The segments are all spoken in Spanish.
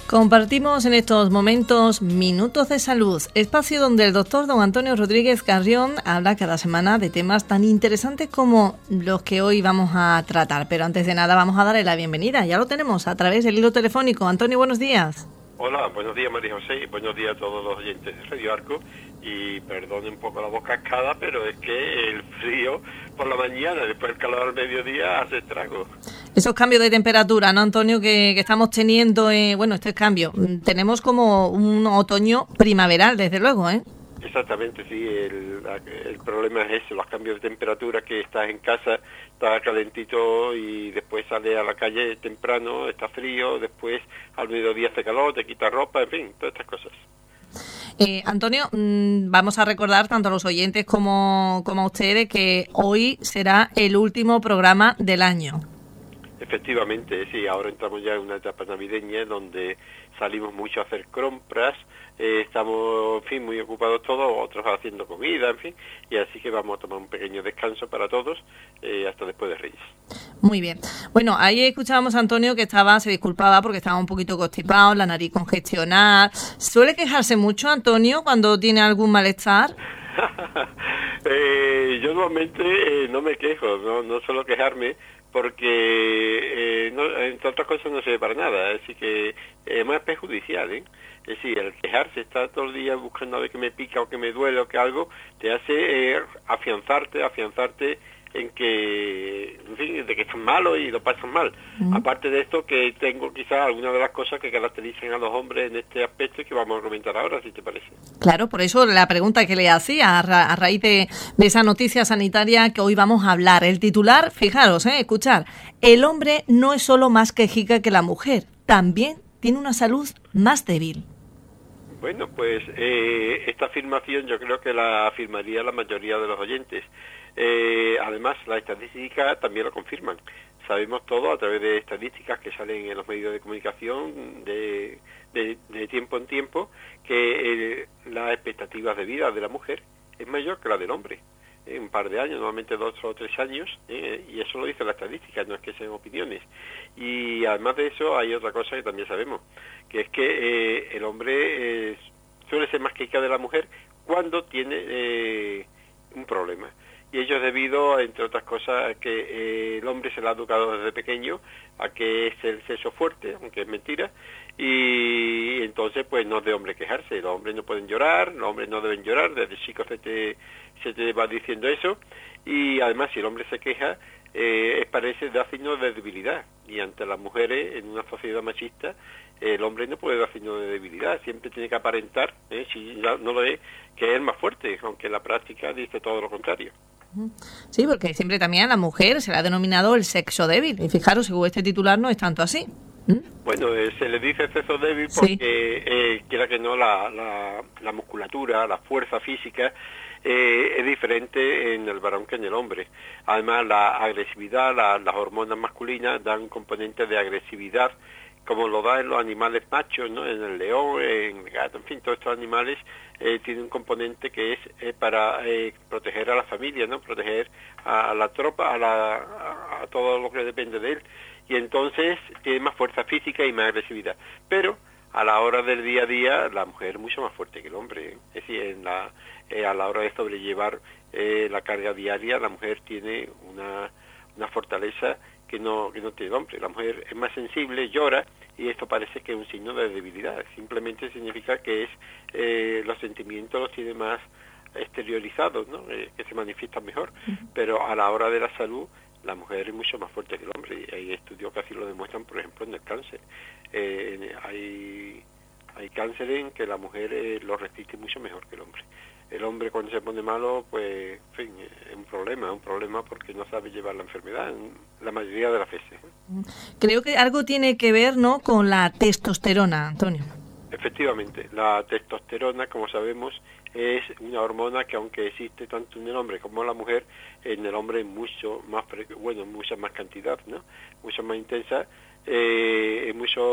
Compartimos en estos momentos Minutos de Salud, espacio donde el doctor don Antonio Rodríguez Carrión habla cada semana de temas tan interesantes como los que hoy vamos a tratar. Pero antes de nada vamos a darle la bienvenida. Ya lo tenemos a través del hilo telefónico. Antonio, buenos días. Hola, buenos días María José y buenos días a todos los oyentes de Radio Arco. Y perdone un poco la voz cascada, pero es que el frío por la mañana, después el calor al mediodía, hace estragos. Esos cambios de temperatura, ¿no, Antonio? Que estamos teniendo, este cambio. Tenemos como un otoño primaveral, desde luego, ¿eh? Exactamente, sí. El problema es eso, los cambios de temperatura, que estás en casa, está calentito y después sales a la calle temprano, está frío, después al mediodía hace calor, te quita ropa, en fin, todas estas cosas. Antonio, vamos a recordar tanto a los oyentes como a ustedes que hoy será el último programa del año. Efectivamente, sí, ahora entramos ya en una etapa navideña donde salimos mucho a hacer compras, estamos, en fin, muy ocupados todos, otros haciendo comida, en fin, y así que vamos a tomar un pequeño descanso para todos hasta después de Reyes. Muy bien. Bueno, ahí escuchábamos a Antonio que se disculpaba porque estaba un poquito constipado, la nariz congestionada. ¿Suele quejarse mucho, Antonio, cuando tiene algún malestar? Yo normalmente no me quejo, no suelo quejarme, porque entre otras cosas no sirve para nada, así que más perjudicial, ¿eh? Es decir, el quejarse, estar todo el día buscando a ver que me pica o que me duele o que algo, te hace afianzarte en que, en fin, de que estás malo y lo pasas mal. Aparte de esto, que tengo quizás algunas de las cosas que caracterizan a los hombres en este aspecto y que vamos a comentar ahora, si te parece. Claro, por eso la pregunta que le hacía a raíz de esa noticia sanitaria que hoy vamos a hablar. El titular, fijaros, escuchar, el hombre no es solo más quejica que la mujer, también tiene una salud más débil. Bueno, pues esta afirmación yo creo que la afirmaría la mayoría de los oyentes. Además, las estadísticas también lo confirman. Sabemos todo a través de estadísticas que salen en los medios de comunicación de tiempo en tiempo que las expectativas de vida de la mujer es mayor que la del hombre. Un par de años, normalmente 2 o 3 años, y eso lo dice la estadística, no es que sean opiniones. Y además de eso hay otra cosa que también sabemos, que es que el hombre suele ser más quejica de la mujer cuando tiene un problema. Y ello es debido, entre otras cosas, a que el hombre se le ha educado desde pequeño a que es el sexo fuerte, aunque es mentira, y entonces pues no es de hombre quejarse, los hombres no pueden llorar, los hombres no deben llorar, desde chico se te va diciendo eso, y además si el hombre se queja, parece dar signos de debilidad, y ante las mujeres, en una sociedad machista, el hombre no puede dar signos de debilidad, siempre tiene que aparentar, si ya no lo es, que es más fuerte, aunque la práctica dice todo lo contrario. Sí, porque siempre también a la mujer se le ha denominado el sexo débil, y fijaros, según este titular no es tanto así. Bueno, se le dice sexo débil porque, quiera que no, la musculatura, la fuerza física es diferente en el varón que en el hombre. Además, la agresividad, las hormonas masculinas dan un componente de agresividad, como lo da en los animales machos, ¿no? En el león, en el gato, en fin, todos estos animales tienen un componente que es para proteger a la familia, ¿no? Proteger a la tropa, a todo lo que depende de él. Y entonces tiene más fuerza física y más agresividad. Pero a la hora del día a día, la mujer es mucho más fuerte que el hombre. Es decir, a la hora de sobrellevar la carga diaria, la mujer tiene una fortaleza que no tiene el hombre. La mujer es más sensible, llora, y esto parece que es un signo de debilidad. Simplemente significa que los sentimientos los tiene más exteriorizados, ¿no? Que se manifiestan mejor. Pero a la hora de la salud, la mujer es mucho más fuerte que el hombre, y hay estudios que así lo demuestran, por ejemplo, en el cáncer. Hay cáncer en que la mujer lo resiste mucho mejor que el hombre. El hombre cuando se pone malo, pues, en fin, es un problema porque no sabe llevar la enfermedad en la mayoría de las veces. Creo que algo tiene que ver, ¿no?, con la testosterona, Antonio. Efectivamente, la testosterona, como sabemos, es una hormona que, aunque existe tanto en el hombre como en la mujer, en el hombre es mucho más mucha más cantidad, ¿no? Mucho más intensa, es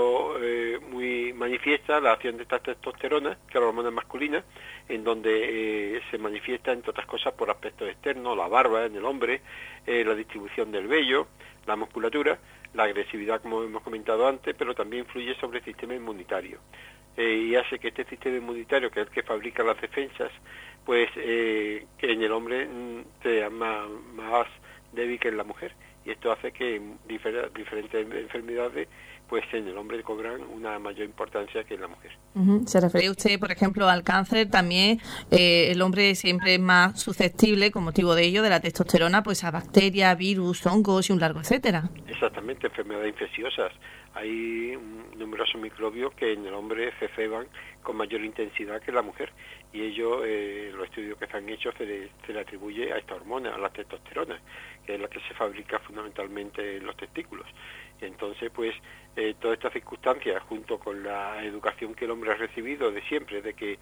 muy manifiesta la acción de esta testosterona, que es la hormona masculina, en donde se manifiesta, entre otras cosas, por aspectos externos, la barba en el hombre, la distribución del vello, la musculatura, la agresividad, como hemos comentado antes, pero también influye sobre el sistema inmunitario. Y hace que este sistema inmunitario, que es el que fabrica las defensas, pues que en el hombre sea más débil que en la mujer. Y esto hace que diferentes enfermedades pues en el hombre cobran una mayor importancia que en la mujer. ¿Se refiere usted, por ejemplo, al cáncer? También el hombre siempre es más susceptible, con motivo de ello, de la testosterona, pues a bacterias, virus, hongos y un largo etcétera. Exactamente, enfermedades infecciosas. Hay numerosos microbios que en el hombre se ceban con mayor intensidad que en la mujer, y ello, los estudios que se han hecho, se le atribuye a esta hormona, a la testosterona, que es la que se fabrica fundamentalmente en los testículos. Y entonces, pues, todas estas circunstancias, junto con la educación que el hombre ha recibido de siempre, de que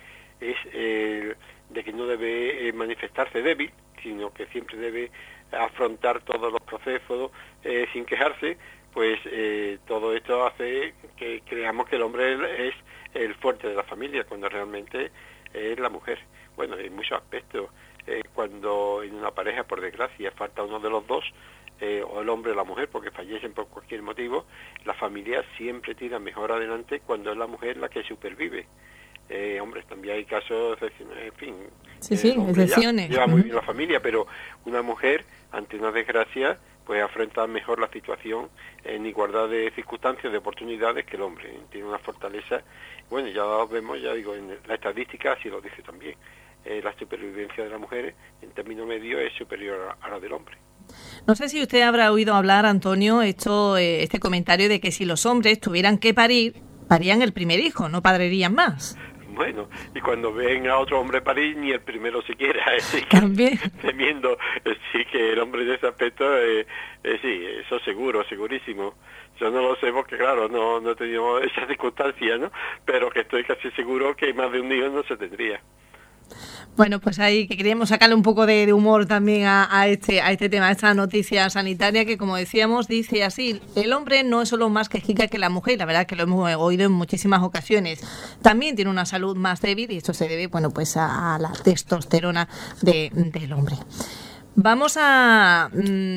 no debe manifestarse débil, sino que siempre debe afrontar todos los procesos sin quejarse, pues todo esto hace que creamos que el hombre es el fuerte de la familia, cuando realmente es la mujer. Bueno, en muchos aspectos, cuando en una pareja, por desgracia, falta uno de los dos, o el hombre o la mujer, porque fallecen por cualquier motivo, la familia siempre tira mejor adelante cuando es la mujer la que supervive. Hombres, también hay casos, en fin, sí, excepciones. Lleva muy bien la familia, pero una mujer, ante una desgracia, pues afronta mejor la situación en igualdad de circunstancias, de oportunidades, que el hombre. Tiene una fortaleza. Bueno, ya vemos, ya digo, en la estadística así lo dice también. La supervivencia de las mujeres, en términos medios, es superior a la del hombre. No sé si usted habrá oído hablar, Antonio, este comentario de que si los hombres tuvieran que parir, parían el primer hijo, no parirían más. Bueno, y cuando ven a otro hombre parir, ni el primero siquiera. También. Temiendo, sí, que el hombre de ese aspecto, sí, eso segurísimo. Yo no lo sé porque, claro, no he tenido esa circunstancia, ¿no? Pero que estoy casi seguro que más de un hijo no se tendría. Bueno, pues ahí que queríamos sacarle un poco de humor también a este tema, a esta noticia sanitaria que, como decíamos, dice así: el hombre no es solo más quejica que la mujer, la verdad que lo hemos oído en muchísimas ocasiones. También tiene una salud más débil y esto se debe, bueno, pues a la testosterona del hombre. Vamos al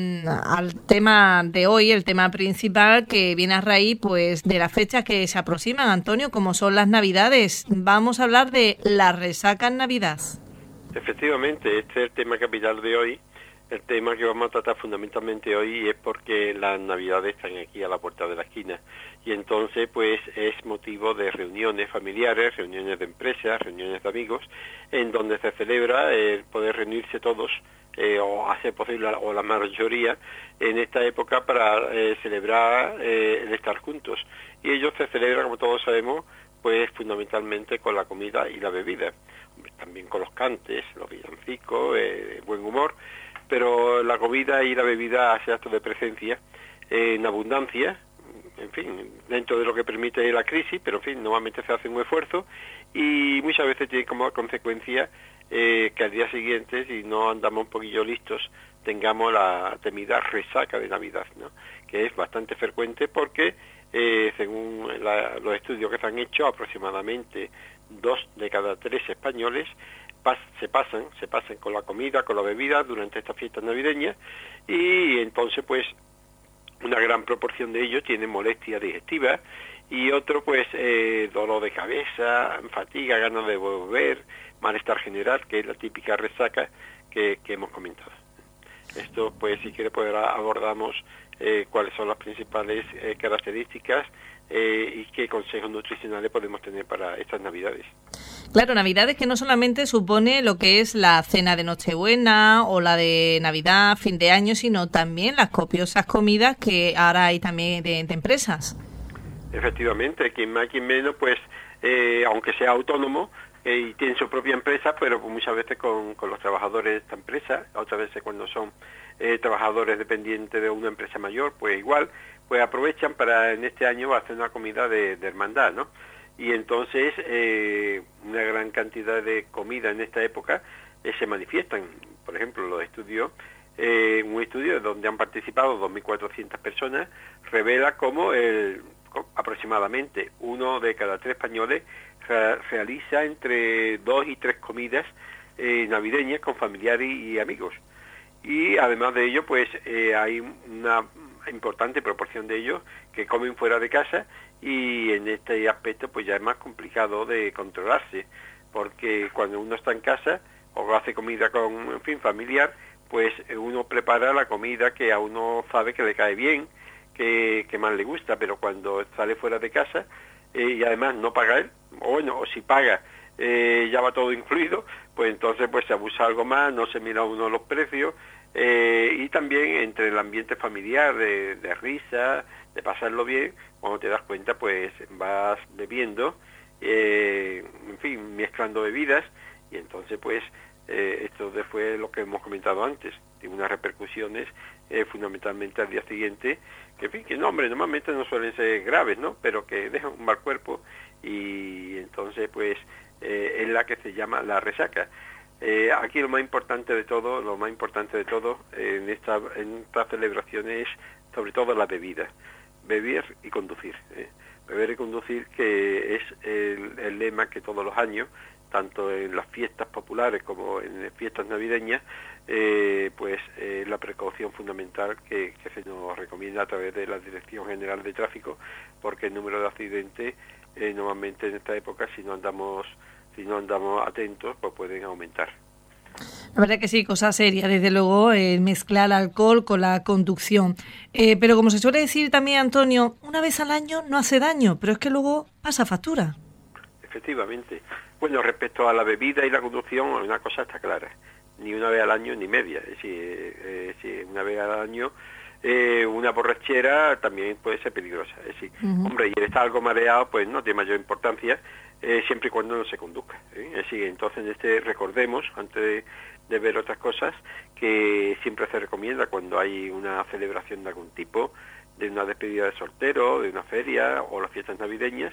tema de hoy, el tema principal, que viene a raíz pues de las fechas que se aproximan, Antonio, como son las Navidades. Vamos a hablar de la resaca en Navidad. Efectivamente, este es el tema capital de hoy, el tema que vamos a tratar fundamentalmente hoy, y es porque las Navidades están aquí a la puerta de la esquina, y entonces pues es motivo de reuniones familiares, reuniones de empresas, reuniones de amigos, en donde se celebra el poder reunirse todos, o hacer posible, o la mayoría, en esta época para celebrar el estar juntos. Y ello se celebra, como todos sabemos, pues fundamentalmente con la comida y la bebida, también con los cantes, los villancicos, buen humor, pero la comida y la bebida hace acto de presencia en abundancia, en fin, dentro de lo que permite la crisis, pero en fin, normalmente se hace un esfuerzo y muchas veces tiene como consecuencia que al día siguiente, si no andamos un poquillo listos, tengamos la temida resaca de Navidad, ¿no? Que es bastante frecuente porque, según los estudios que se han hecho, aproximadamente 2 de cada 3 españoles se pasan con la comida, con la bebida durante estas fiestas navideñas, y entonces pues una gran proporción de ellos tienen molestia digestiva y otro pues dolor de cabeza, fatiga, ganas de beber, malestar general, que es la típica resaca que hemos comentado. Esto pues si quiere pues abordamos cuáles son las principales características y qué consejos nutricionales podemos tener para estas Navidades. Claro, Navidades que no solamente supone lo que es la cena de Nochebuena o la de Navidad, fin de año, sino también las copiosas comidas que ahora hay también de empresas. Efectivamente, quien más, quien menos, pues aunque sea autónomo y tiene su propia empresa, pero pues muchas veces con los trabajadores de esta empresa, otras veces cuando son trabajadores dependientes de una empresa mayor, pues igual, pues aprovechan para en este año hacer una comida de hermandad, ¿no? Y entonces una gran cantidad de comida en esta época se manifiestan. Por ejemplo, los estudios, un estudio donde han participado 2.400 personas revela cómo aproximadamente 1 de cada 3 españoles realiza entre 2 y 3 comidas navideñas con familiares y amigos. Y además de ello, pues hay una importante proporción de ellos que comen fuera de casa, y en este aspecto pues ya es más complicado de controlarse, porque cuando uno está en casa o hace comida con, en fin, familiar, pues uno prepara la comida que a uno sabe que le cae bien, que más le gusta, pero cuando sale fuera de casa y además no paga él, o bueno, o si paga ya va todo incluido, pues entonces pues se abusa algo más, no se mira uno los precios, y también entre el ambiente familiar de risa, de pasarlo bien, cuando te das cuenta pues vas bebiendo, en fin, mezclando bebidas, y entonces pues esto fue lo que hemos comentado antes, tiene unas repercusiones fundamentalmente al día siguiente, que en fin, que no, hombre, normalmente no suelen ser graves, ¿no?, pero que dejan un mal cuerpo, y entonces pues es la que se llama la resaca. Aquí lo más importante de todo en estas celebraciones es sobre todo la bebida, beber y conducir, beber y conducir, que es el lema que todos los años, tanto en las fiestas populares como en las fiestas navideñas, pues la precaución fundamental que se nos recomienda a través de la Dirección General de Tráfico, porque el número de accidentes normalmente en esta época, si no andamos atentos, pues pueden aumentar. La verdad que sí, cosa seria, desde luego, mezclar alcohol con la conducción. Pero como se suele decir también, Antonio, una vez al año no hace daño, pero es que luego pasa factura. Efectivamente. Bueno, respecto a la bebida y la conducción, una cosa está clara, ni una vez al año ni media. Es decir, una vez al año una borrachera también puede ser peligrosa. Es decir, hombre, y el estar algo mareado, pues no tiene mayor importancia, siempre y cuando no se conduzca. Es decir, entonces recordemos, antes de ver otras cosas, que siempre se recomienda cuando hay una celebración de algún tipo, de una despedida de soltero, de una feria o las fiestas navideñas,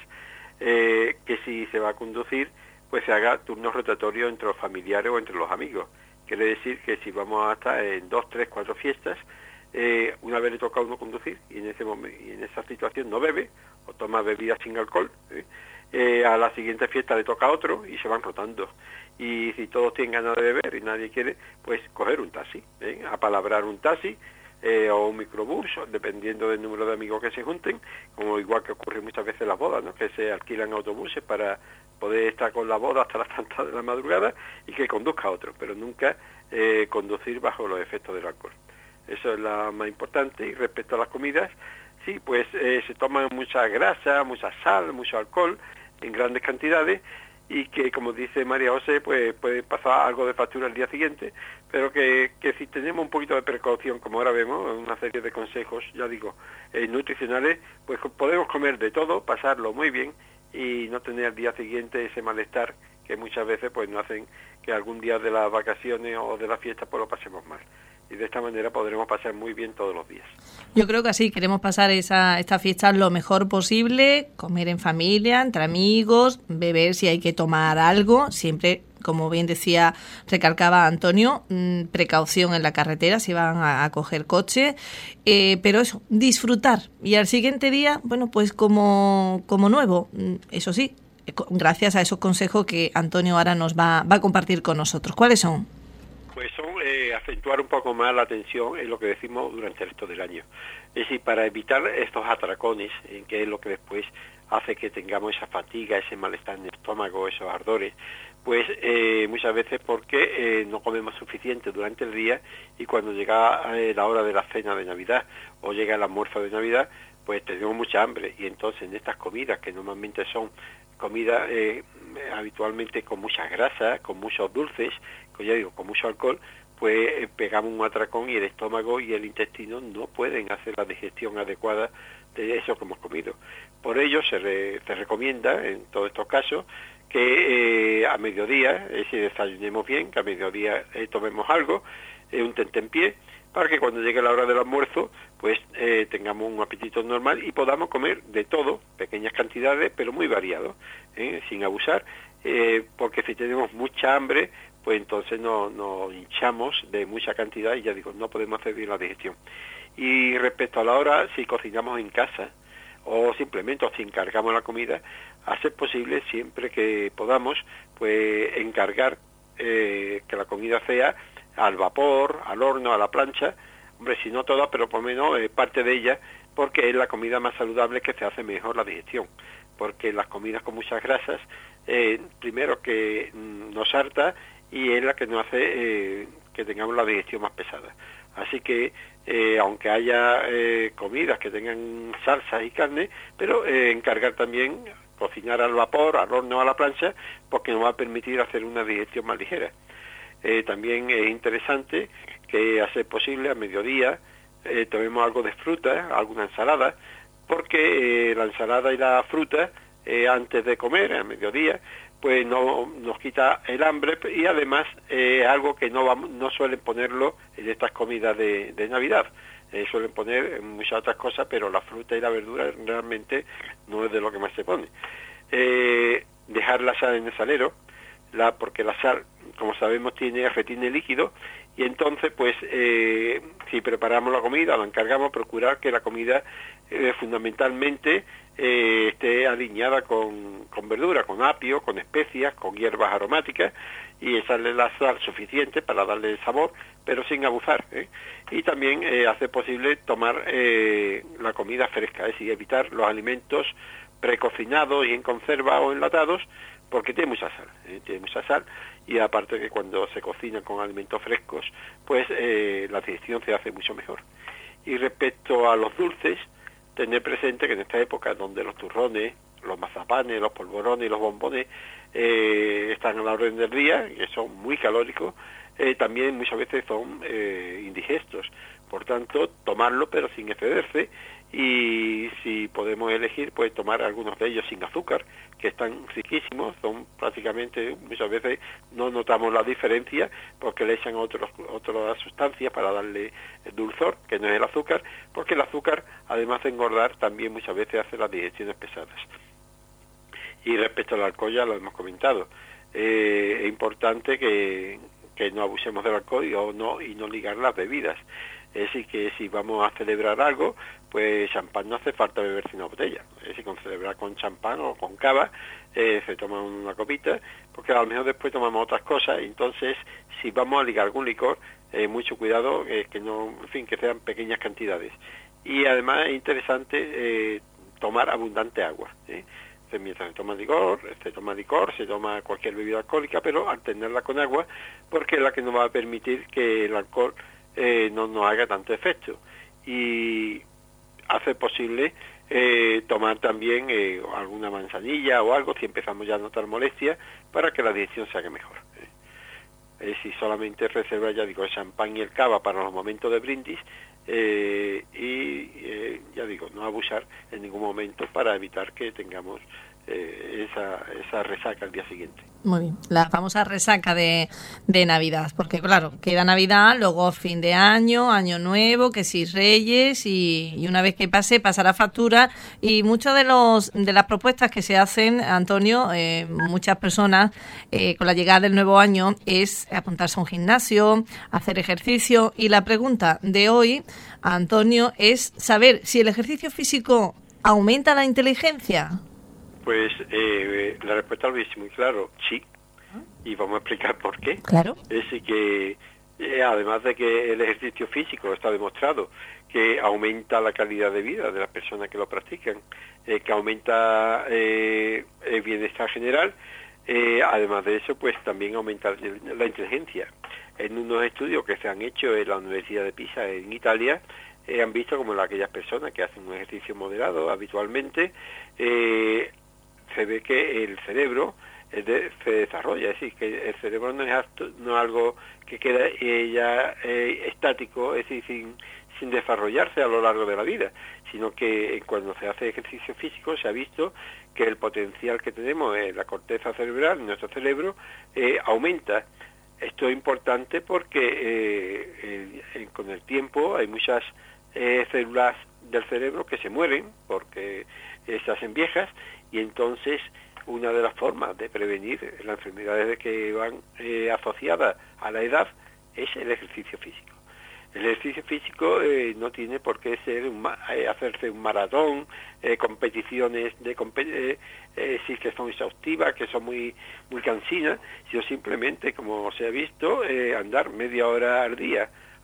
que si se va a conducir, pues se haga turnos rotatorios entre los familiares o entre los amigos. Quiere decir que si vamos a estar en 2, 3, 4 fiestas, una vez le toca a uno conducir y en ese momento, y en esa situación no bebe o toma bebidas sin alcohol, a la siguiente fiesta le toca a otro y se van rotando. Y si todos tienen ganas de beber y nadie quiere, pues coger un taxi, apalabrar un taxi, o un microbús, dependiendo del número de amigos que se junten, como igual que ocurre muchas veces en las bodas, ¿no?, que se alquilan autobuses para poder estar con la boda hasta las tantas de la madrugada y que conduzca a otro, pero nunca conducir bajo los efectos del alcohol. Eso es la más importante. Y respecto a las comidas, sí, pues se toman mucha grasa, mucha sal, mucho alcohol en grandes cantidades, y que, como dice María José, pues puede pasar algo de factura el día siguiente, pero que si tenemos un poquito de precaución, como ahora vemos, una serie de consejos, ya digo, nutricionales, pues podemos comer de todo, pasarlo muy bien y no tener al día siguiente ese malestar que muchas veces pues nos hacen que algún día de las vacaciones o de la fiesta pues lo pasemos mal. Y de esta manera podremos pasar muy bien todos los días. Yo creo que así, queremos pasar esta fiesta lo mejor posible, comer en familia, entre amigos, beber si hay que tomar algo, siempre, como bien decía, recalcaba Antonio, precaución en la carretera si van a coger coche, pero eso, disfrutar. Y al siguiente día, bueno, pues como nuevo, eso sí, gracias a esos consejos que Antonio ahora nos va a compartir con nosotros. ¿Cuáles son? Pues son acentuar un poco más la atención en lo que decimos durante el resto del año. Es decir, para evitar estos atracones, que es lo que después hace que tengamos esa fatiga, ese malestar en el estómago, esos ardores, pues muchas veces porque no comemos suficiente durante el día, y cuando llega la hora de la cena de Navidad o llega el almuerzo de Navidad, pues tenemos mucha hambre, y entonces en estas comidas, que normalmente son comidas habitualmente con mucha grasa, con muchos dulces, ya digo, con mucho alcohol, pues pegamos un atracón y el estómago y el intestino no pueden hacer la digestión adecuada de eso que hemos comido. Por ello se recomienda en todos estos casos que a mediodía, si desayunemos bien, que a mediodía tomemos algo, un tentempié, para que cuando llegue la hora del almuerzo pues tengamos un apetito normal y podamos comer de todo, pequeñas cantidades, pero muy variado, sin abusar, porque si tenemos mucha hambre, pues entonces nos hinchamos de mucha cantidad y ya digo, no podemos hacer bien la digestión. Y respecto a la hora, si cocinamos en casa o simplemente si encargamos la comida, hacer posible siempre que podamos, pues encargar que la comida sea al vapor, al horno, a la plancha, hombre, si no toda, pero por lo menos parte de ella, porque es la comida más saludable que te hace mejor la digestión, porque las comidas con muchas grasas, primero que nos harta y es la que nos hace que tengamos la digestión más pesada. Así que, aunque haya comidas que tengan salsas y carne, pero encargar también cocinar al vapor, al horno, a la plancha, porque nos va a permitir hacer una digestión más ligera. También es interesante que, a ser posible, a mediodía, tomemos algo de fruta, alguna ensalada, porque la ensalada y la fruta, antes de comer, a mediodía, pues no nos quita el hambre, y además es algo que no suelen ponerlo en estas comidas de Navidad. Suelen poner muchas otras cosas, pero la fruta y la verdura realmente no es de lo que más se pone. Dejar la sal en el salero, porque la sal, como sabemos, retiene líquido, y entonces pues si preparamos la comida, la encargamos, procurar que la comida fundamentalmente esté alineada con verdura, con apio, con especias, con hierbas aromáticas, y echarle la sal suficiente para darle sabor, pero sin abusar, y también hacer posible tomar la comida fresca, es decir, evitar los alimentos precocinados y en conserva o enlatados, porque tiene mucha sal, y aparte que cuando se cocina con alimentos frescos, pues la digestión se hace mucho mejor. Y respecto a los dulces, tener presente que en esta época, donde los turrones, los mazapanes, los polvorones y los bombones están a la orden del día, que son muy calóricos, también muchas veces son indigestos. Por tanto, tomarlo pero sin excederse, y si podemos elegir, pues tomar algunos de ellos sin azúcar, que están riquísimos, son prácticamente, muchas veces no notamos la diferencia porque le echan otras sustancias para darle dulzor, que no es el azúcar, porque el azúcar, además de engordar, también muchas veces hace las digestiones pesadas. Y respecto al alcohol, ya lo hemos comentado, es importante que no abusemos del alcohol y no ligar las bebidas. Es decir, que si vamos a celebrar algo, pues champán no hace falta beberse una botella. Es decir, con celebrar con champán o con cava, se toma una copita, porque a lo mejor después tomamos otras cosas. Entonces, si vamos a ligar algún licor, mucho cuidado, que no, en fin, que sean pequeñas cantidades. Y además es interesante tomar abundante agua. Mientras se toma licor, se toma cualquier bebida alcohólica, pero alternarla con agua, porque es la que nos va a permitir que el alcohol no nos haga tanto efecto, y hace posible tomar también alguna manzanilla o algo si empezamos ya a notar molestias, para que la digestión se haga mejor. Si solamente reservar, ya digo, el champán y el cava para los momentos de brindis, ya digo, no abusar en ningún momento para evitar que tengamos esa resaca al día siguiente. Muy bien, la famosa resaca de Navidad, porque claro, queda Navidad, luego fin de año, año nuevo, que si Reyes, y una vez que pasará factura, y muchas de las propuestas que se hacen, Antonio, muchas personas con la llegada del nuevo año, es apuntarse a un gimnasio, hacer ejercicio, y la pregunta de hoy, Antonio, es saber si el ejercicio físico aumenta la inteligencia. Pues la respuesta lo es muy claro, sí, y vamos a explicar por qué. Claro. Es decir, que además de que el ejercicio físico está demostrado que aumenta la calidad de vida de las personas que lo practican, que aumenta el bienestar general, además de eso, pues también aumenta la inteligencia. En unos estudios que se han hecho en la Universidad de Pisa, en Italia, han visto como aquellas personas que hacen un ejercicio moderado habitualmente, se ve que el cerebro se desarrolla, es decir, que el cerebro no es algo que queda ya estático, es decir, sin desarrollarse a lo largo de la vida, sino que cuando se hace ejercicio físico se ha visto que el potencial que tenemos en la corteza cerebral, en nuestro cerebro, aumenta. Esto es importante porque con el tiempo hay muchas células del cerebro que se mueren porque se hacen viejas, y entonces una de las formas de prevenir las enfermedades que van asociadas a la edad es el ejercicio físico. El ejercicio físico no tiene por qué ser hacerse un maratón, competiciones sí, que son exhaustivas, que son muy cansinas, sino simplemente, como se ha visto, andar media hora al día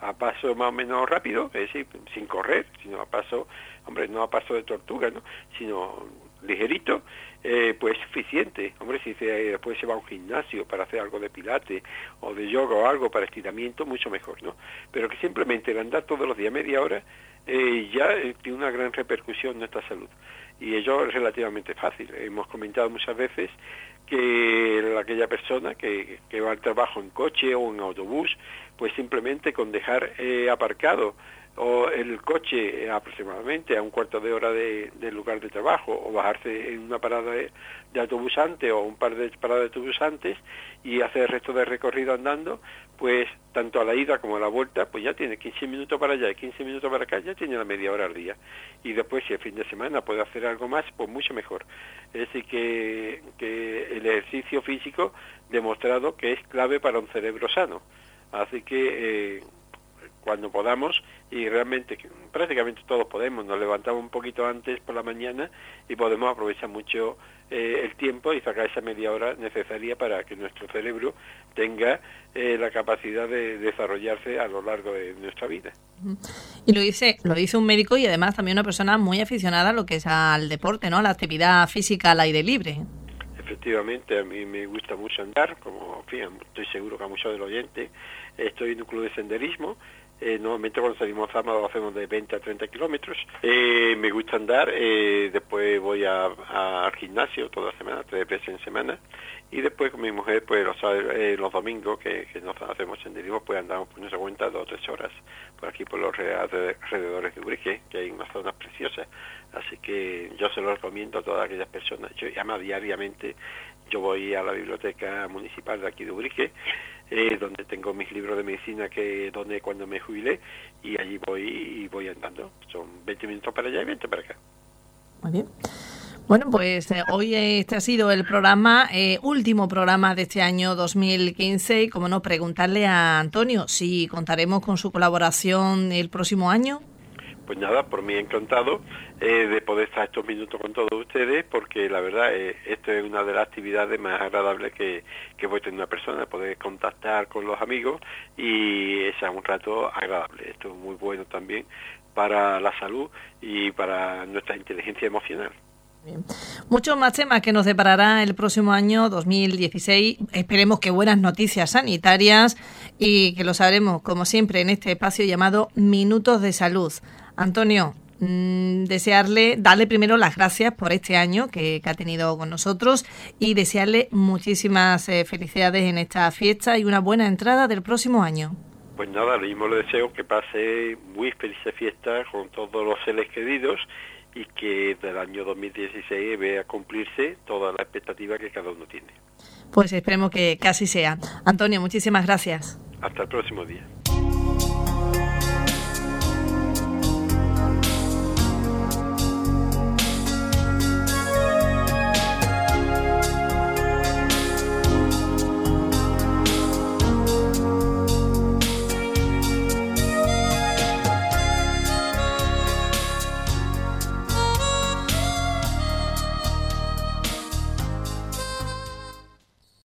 a paso más o menos rápido, es decir, sin correr, sino a paso, hombre, no a paso de tortuga, ¿no?, sino ligerito, pues suficiente. Hombre, si después se va a un gimnasio para hacer algo de pilates o de yoga o algo para estiramiento, mucho mejor, ¿no? Pero que simplemente el andar todos los días media hora ya tiene una gran repercusión en nuestra salud. Y ello es relativamente fácil. Hemos comentado muchas veces que aquella persona que va al trabajo en coche o en autobús, pues simplemente con dejar aparcado o el coche aproximadamente a un cuarto de hora del lugar de trabajo, o bajarse en una parada de autobús antes o un par de paradas de autobús antes y hacer el resto del recorrido andando, pues tanto a la ida como a la vuelta, pues ya tiene 15 minutos para allá y 15 minutos para acá, ya tiene la media hora al día. Y después, si el fin de semana puede hacer algo más, pues mucho mejor. Es decir, que el ejercicio físico demostrado que es clave para un cerebro sano. Así que cuando podamos, y realmente prácticamente todos podemos, nos levantamos un poquito antes por la mañana y podemos aprovechar mucho el tiempo y sacar esa media hora necesaria para que nuestro cerebro tenga la capacidad de desarrollarse a lo largo de nuestra vida. Y lo dice un médico y además también una persona muy aficionada a lo que es al deporte, ¿no?, a la actividad física al aire libre. Efectivamente, a mí me gusta mucho andar, como en fin, estoy seguro que a muchos de los oyentes. Estoy en un club de senderismo. Normalmente cuando salimos sábado hacemos de 20 a 30 kilómetros. Me gusta andar, después voy al gimnasio toda la semana, 3 veces en semana, y después con mi mujer, pues los domingos que nos hacemos senderismo, pues andamos por nuestra cuenta 2 o 3 horas por aquí por los alrededores de Ubrique, que hay unas zonas preciosas. Así que yo se lo recomiendo a todas aquellas personas. Yo además diariamente yo voy a la biblioteca municipal de aquí de Ubrique, donde tengo mis libros de medicina que doné cuando me jubilé, y allí voy andando. Son 20 minutos para allá y 20 para acá. Muy bien. Bueno, pues hoy este ha sido el programa, último programa de este año 2015, y como no, preguntarle a Antonio si contaremos con su colaboración el próximo año. Pues nada, por mí encantado de poder estar estos minutos con todos ustedes, porque la verdad esto es una de las actividades más agradables que puede tener una persona, poder contactar con los amigos, y es un rato agradable. Esto es muy bueno también para la salud y para nuestra inteligencia emocional. Bien. Muchos más temas que nos deparará el próximo año 2016. Esperemos que buenas noticias sanitarias, y que lo sabremos, como siempre, en este espacio llamado Minutos de Salud. Antonio, darle primero las gracias por este año que ha tenido con nosotros, y desearle muchísimas felicidades en esta fiesta y una buena entrada del próximo año. Pues nada, lo mismo le deseo, que pase muy felices fiestas con todos los seres queridos, y que del año 2016 vea cumplirse toda la expectativa que cada uno tiene. Pues esperemos que así sea. Antonio, muchísimas gracias. Hasta el próximo día.